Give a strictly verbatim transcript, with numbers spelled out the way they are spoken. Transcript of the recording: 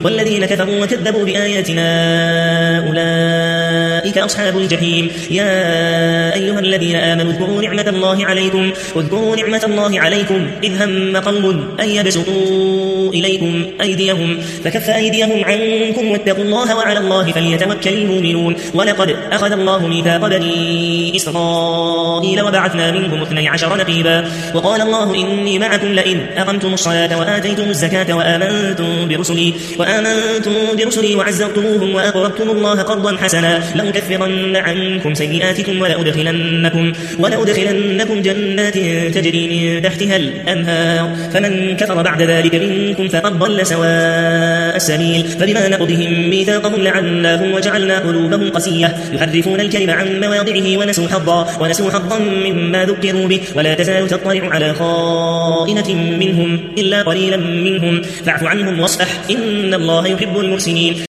والذين كفروا وكذبوا بآياتنا أولئك أصحاب الجحيم. يا أيها الذين آمنوا اذكروا نعمة الله عليكم اذكروا نعمة الله عليكم إذ هم قوم أن يبسطوا إليكم أيديهم فكف أيديهم عنكم واتقوا الله وعلى الله فليتوكل المؤمنون. ولقد أخذ الله ميثاق بني إسرائيل وبعثنا منهم اثني عشر نقيبا وقال الله إني معكم لئن أقمتم الصلاة وآتيتم الزكاة وآمنتم برسلي وآمنتم برسلي وعزرتموهم وأقرضتم الله قرضا حسنا لأكفرن عنكم سيئاتكم ولأدخلنكم, ولأدخلنكم جنات تجري من تحتها الأنهار فمن كفر بعد ذلك منكم فقد ضل سواء السبيل. فبما نقضهم ميثاقهم لعناهم وجعلنا قلوبهم قسية يحرفون الكلم عن مواضعه ونسوا حظا ونسوا حظا مما ذكروا به ولا تزال تطلع على خائنة منهم إلا قليلا منهم فاعف عنهم واصفح إن الله يحب المحسنين.